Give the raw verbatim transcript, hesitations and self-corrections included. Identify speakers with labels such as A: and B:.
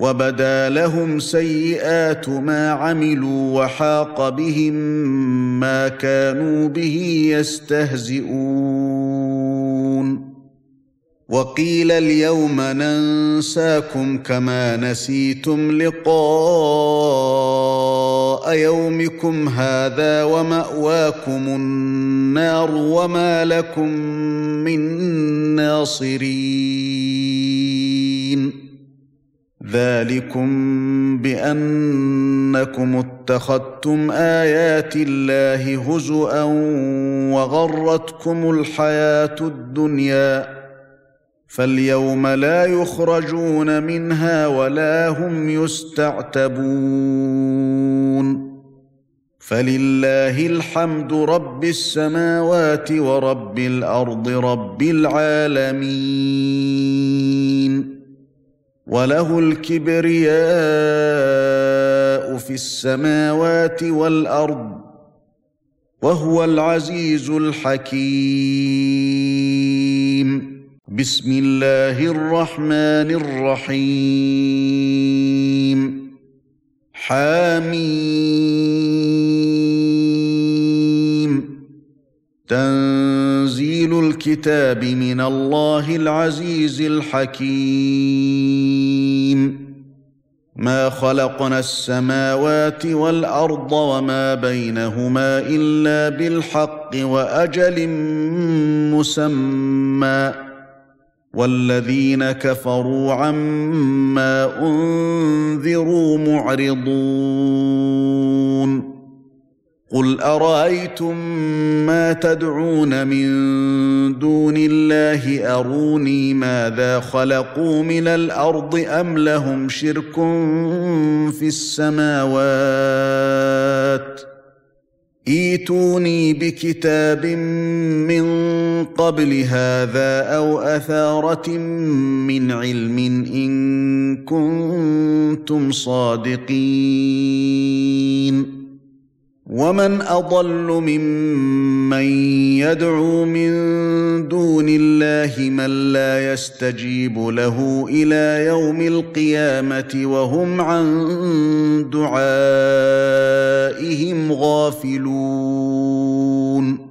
A: وبدا لهم سيئات ما عملوا وحاق بهم ما كانوا به يستهزئون وقيل اليوم ننساكم كما نسيتم لقاء يومكم هذا ومأواكم النار وما لكم من ناصرين ذلكم بأنكم اتخذتم آيات الله هزؤا وغرتكم الحياة الدنيا فاليوم لا يخرجون منها ولا هم يستعتبون فلله الحمد رب السماوات ورب الأرض رب العالمين وله الكبرياء في السماوات والأرض وهو العزيز الحكيم بسم الله الرحمن الرحيم حميم تنزيل الكتاب من الله العزيز الحكيم ما خلقنا السماوات والأرض وما بينهما إلا بالحق وأجل مسمى والذين كفروا عما أنذروا معرضون قل أرأيتم ما تدعون من دون الله أروني ماذا خلقوا من الأرض أم لهم شرك في السماوات ائتوني بكتاب من قبل هذا أو أثارة من علم إن كنتم صادقين ومن أضل ممن يدعو من دون الله من لا يستجيب له إلى يوم القيامة وهم عن دعائهم غافلون